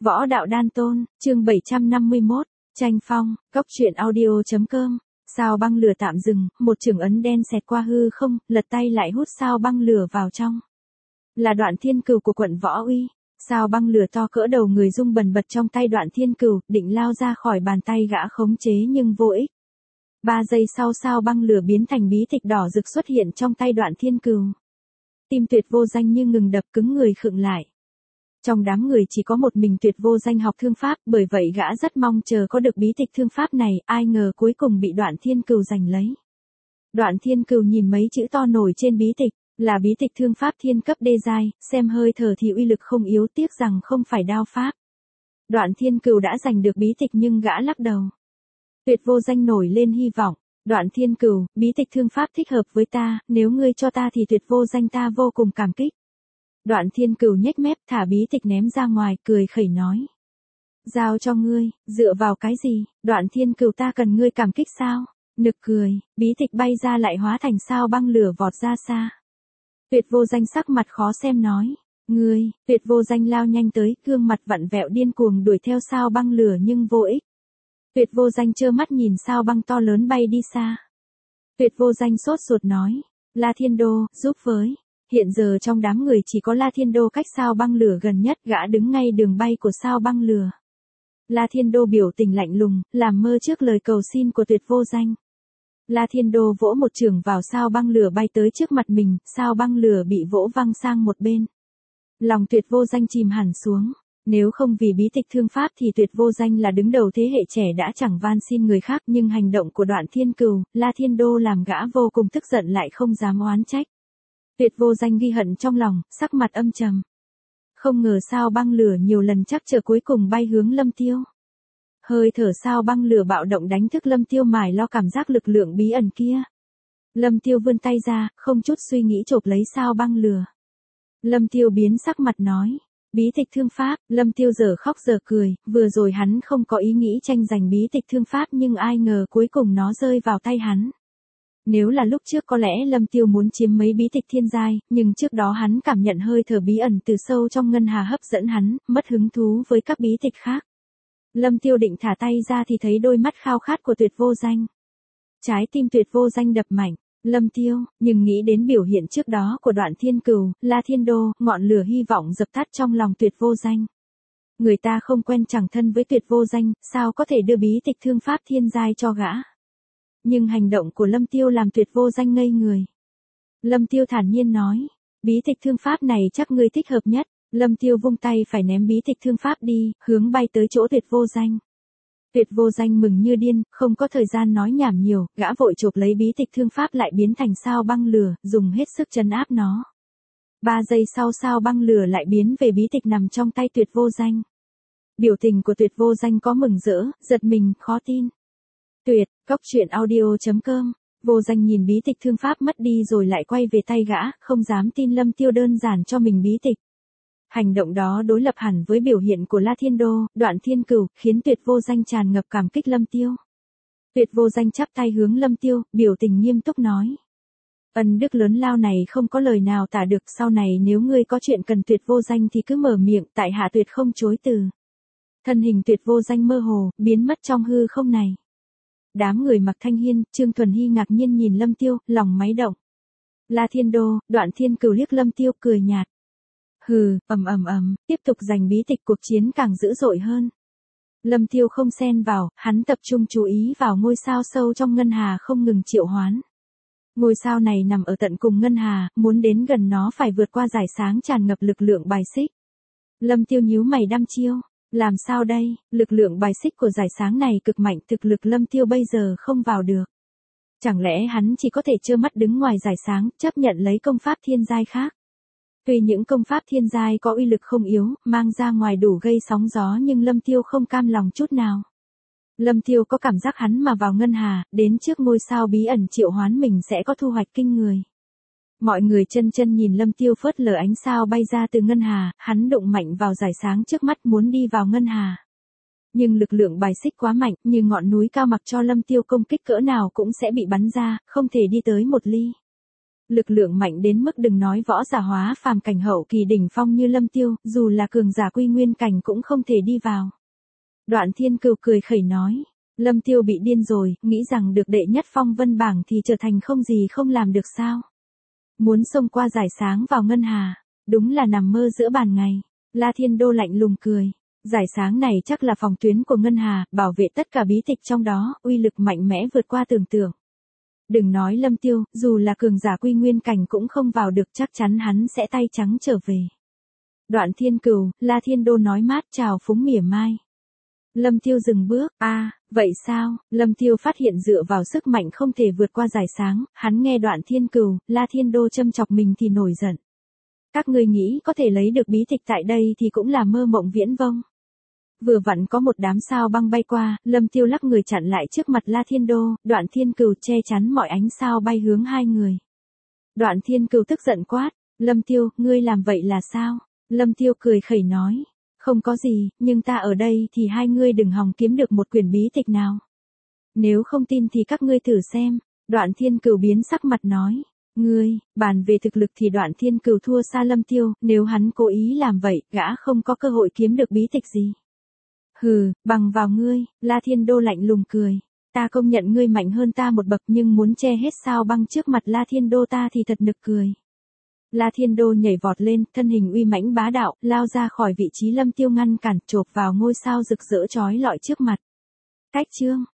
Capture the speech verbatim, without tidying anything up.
Võ đạo đan tôn, chương bảy trăm năm mươi mốt, tranh phong, cốc truyện audio.com. Sao băng lửa tạm dừng, một chưởng ấn đen xẹt qua hư không, lật tay lại hút sao băng lửa vào trong. Là Đoạn Thiên Cửu của quận Võ Uy. Sao băng lửa to cỡ đầu người rung bần bật trong tay Đoạn Thiên Cửu, định lao ra khỏi bàn tay gã khống chế nhưng vô ích. Ba giây sau sao băng lửa biến thành bí tịch đỏ rực xuất hiện trong tay Đoạn Thiên Cửu. Tim Tuyệt Vô Danh như ngừng đập, cứng người khựng lại. Trong đám người chỉ có một mình Tuyệt Vô Danh học thương pháp, bởi vậy gã rất mong chờ có được bí tịch thương pháp này, ai ngờ cuối cùng bị Đoạn Thiên Cửu giành lấy. Đoạn Thiên Cửu nhìn mấy chữ to nổi trên bí tịch, là bí tịch thương pháp thiên cấp đê giai, xem hơi thở thì uy lực không yếu, tiếc rằng không phải đao pháp. Đoạn Thiên Cửu đã giành được bí tịch nhưng gã lắc đầu. Tuyệt Vô Danh nổi lên hy vọng. Đoạn Thiên Cửu, bí tịch thương pháp thích hợp với ta, nếu ngươi cho ta thì Tuyệt Vô Danh ta vô cùng cảm kích. Đoạn Thiên Cửu nhếch mép thả bí tịch ném ra ngoài, cười khẩy nói. Giao cho ngươi, dựa vào cái gì, Đoạn Thiên Cửu ta cần ngươi cảm kích sao? Nực cười, bí tịch bay ra lại hóa thành sao băng lửa vọt ra xa. Tuyệt Vô Danh sắc mặt khó xem nói. Ngươi, Tuyệt Vô Danh lao nhanh tới, gương mặt vặn vẹo điên cuồng đuổi theo sao băng lửa nhưng vô ích. Tuyệt Vô Danh trơ mắt nhìn sao băng to lớn bay đi xa. Tuyệt Vô Danh sốt ruột nói. La Thiên Đô, giúp với. Hiện giờ trong đám người chỉ có La Thiên Đô cách sao băng lửa gần nhất, gã đứng ngay đường bay của sao băng lửa. La Thiên Đô biểu tình lạnh lùng, làm mơ trước lời cầu xin của Tuyệt Vô Danh. La Thiên Đô vỗ một chưởng vào sao băng lửa bay tới trước mặt mình, sao băng lửa bị vỗ văng sang một bên. Lòng Tuyệt Vô Danh chìm hẳn xuống. Nếu không vì bí tịch thương pháp thì Tuyệt Vô Danh là đứng đầu thế hệ trẻ đã chẳng van xin người khác, nhưng hành động của Đoạn Thiên Cửu, La Thiên Đô làm gã vô cùng tức giận lại không dám oán trách. Tuyệt Vô Danh ghi hận trong lòng, sắc mặt âm trầm. Không ngờ sao băng lửa nhiều lần chắc chờ cuối cùng bay hướng Lâm Tiêu. Hơi thở sao băng lửa bạo động đánh thức Lâm Tiêu mải lo cảm giác lực lượng bí ẩn kia. Lâm Tiêu vươn tay ra, không chút suy nghĩ chộp lấy sao băng lửa. Lâm Tiêu biến sắc mặt nói. Bí tịch thương pháp, Lâm Tiêu giờ khóc giờ cười, vừa rồi hắn không có ý nghĩ tranh giành bí tịch thương pháp nhưng ai ngờ cuối cùng nó rơi vào tay hắn. Nếu là lúc trước có lẽ Lâm Tiêu muốn chiếm mấy bí tịch thiên giai, nhưng trước đó hắn cảm nhận hơi thở bí ẩn từ sâu trong ngân hà hấp dẫn hắn, mất hứng thú với các bí tịch khác. Lâm Tiêu định thả tay ra thì thấy đôi mắt khao khát của Tuyệt Vô Danh. Trái tim Tuyệt Vô Danh đập mạnh. Lâm Tiêu, nhưng nghĩ đến biểu hiện trước đó của Đoạn Thiên Cửu, La Thiên Đô, ngọn lửa hy vọng dập tắt trong lòng Tuyệt Vô Danh. Người ta không quen chẳng thân với Tuyệt Vô Danh, sao có thể đưa bí tịch thương pháp thiên giai cho gã. Nhưng hành động của Lâm Tiêu làm Tuyệt Vô Danh ngây người. Lâm Tiêu thản nhiên nói, bí tịch thương pháp này chắc ngươi thích hợp nhất. Lâm Tiêu vung tay phải ném bí tịch thương pháp đi, hướng bay tới chỗ Tuyệt Vô Danh. Tuyệt Vô Danh mừng như điên, không có thời gian nói nhảm nhiều, gã vội chộp lấy bí tịch thương pháp lại biến thành sao băng lửa, dùng hết sức trấn áp nó. Ba giây sau sao băng lửa lại biến về bí tịch nằm trong tay Tuyệt Vô Danh. Biểu tình của Tuyệt Vô Danh có mừng rỡ, giật mình, khó tin. Tuyệt, cốc truyện audio.com. Vô Danh nhìn bí tịch thương pháp mất đi rồi lại quay về tay gã, không dám tin Lâm Tiêu đơn giản cho mình bí tịch. Hành động đó đối lập hẳn với biểu hiện của La Thiên Đô, Đoạn Thiên Cửu, khiến Tuyệt Vô Danh tràn ngập cảm kích Lâm Tiêu. Tuyệt Vô Danh chắp tay hướng Lâm Tiêu, biểu tình nghiêm túc nói. Ân đức lớn lao này không có lời nào tả được, sau này nếu ngươi có chuyện cần Tuyệt Vô Danh thì cứ mở miệng, tại hạ tuyệt không chối từ. Thân hình Tuyệt Vô Danh mơ hồ, biến mất trong hư không này. Đám người Mặc Thanh Hiên, Trương Thuần Hy ngạc nhiên nhìn Lâm Tiêu, lòng máy động. La Thiên Đô, Đoạn Thiên Cửu liếc Lâm Tiêu cười nhạt. Hừ, ầm ầm ầm, tiếp tục giành bí tịch, cuộc chiến càng dữ dội hơn. Lâm Tiêu không xen vào, hắn tập trung chú ý vào ngôi sao sâu trong ngân hà không ngừng triệu hoán. Ngôi sao này nằm ở tận cùng ngân hà, muốn đến gần nó phải vượt qua dải sáng tràn ngập lực lượng bài xích. Lâm Tiêu nhíu mày đăm chiêu, làm sao đây, lực lượng bài xích của dải sáng này cực mạnh, thực lực Lâm Tiêu bây giờ không vào được. Chẳng lẽ hắn chỉ có thể trơ mắt đứng ngoài dải sáng, chấp nhận lấy công pháp thiên giai khác. Tuy những công pháp thiên giai có uy lực không yếu, mang ra ngoài đủ gây sóng gió nhưng Lâm Tiêu không cam lòng chút nào. Lâm Tiêu có cảm giác hắn mà vào ngân hà, đến trước ngôi sao bí ẩn triệu hoán mình sẽ có thu hoạch kinh người. Mọi người chân chân nhìn Lâm Tiêu phớt lờ ánh sao bay ra từ ngân hà, hắn đụng mạnh vào dải sáng trước mắt muốn đi vào ngân hà. Nhưng lực lượng bài xích quá mạnh, như ngọn núi cao mặc cho Lâm Tiêu công kích cỡ nào cũng sẽ bị bắn ra, không thể đi tới một ly. Lực lượng mạnh đến mức đừng nói võ giả hóa phàm cảnh hậu kỳ đỉnh phong như Lâm Tiêu, dù là cường giả quy nguyên cảnh cũng không thể đi vào. Đoạn Thiên Cừu cười khẩy nói, Lâm Tiêu bị điên rồi, nghĩ rằng được đệ nhất phong vân bảng thì trở thành không gì không làm được sao. Muốn xông qua giải sáng vào ngân hà, đúng là nằm mơ giữa ban ngày. La Thiên Đô lạnh lùng cười, giải sáng này chắc là phòng tuyến của ngân hà, bảo vệ tất cả bí tịch trong đó, uy lực mạnh mẽ vượt qua tưởng tượng. Đừng nói Lâm Tiêu, dù là cường giả quy nguyên cảnh cũng không vào được, chắc chắn hắn sẽ tay trắng trở về. Đoạn Thiên Cừu, La Thiên Đô nói mát chào phúng mỉa mai. Lâm Tiêu dừng bước, a à, vậy sao? Lâm Tiêu phát hiện dựa vào sức mạnh không thể vượt qua giải sáng, hắn nghe Đoạn Thiên Cừu, La Thiên Đô châm chọc mình thì nổi giận. Các ngươi nghĩ có thể lấy được bí tịch tại đây thì cũng là mơ mộng viễn vông. Vừa vặn có một đám sao băng bay qua, Lâm Tiêu lắc người chặn lại trước mặt La Thiên Đô, Đoạn Thiên Cừu che chắn mọi ánh sao bay hướng hai người. Đoạn Thiên Cừu tức giận quát, Lâm Tiêu, ngươi làm vậy là sao? Lâm Tiêu cười khẩy nói, không có gì, nhưng ta ở đây thì hai ngươi đừng hòng kiếm được một quyển bí tịch nào. Nếu không tin thì các ngươi thử xem. Đoạn Thiên Cừu biến sắc mặt nói, ngươi, bàn về thực lực thì Đoạn Thiên Cừu thua xa Lâm Tiêu, nếu hắn cố ý làm vậy, gã không có cơ hội kiếm được bí tịch gì. Hừ, bằng vào ngươi, La Thiên Đô lạnh lùng cười. Ta công nhận ngươi mạnh hơn ta một bậc nhưng muốn che hết sao băng trước mặt La Thiên Đô ta thì thật nực cười. La Thiên Đô nhảy vọt lên, thân hình uy mãnh bá đạo, lao ra khỏi vị trí Lâm Tiêu ngăn cản, chộp vào ngôi sao rực rỡ chói lọi trước mặt. Cách chương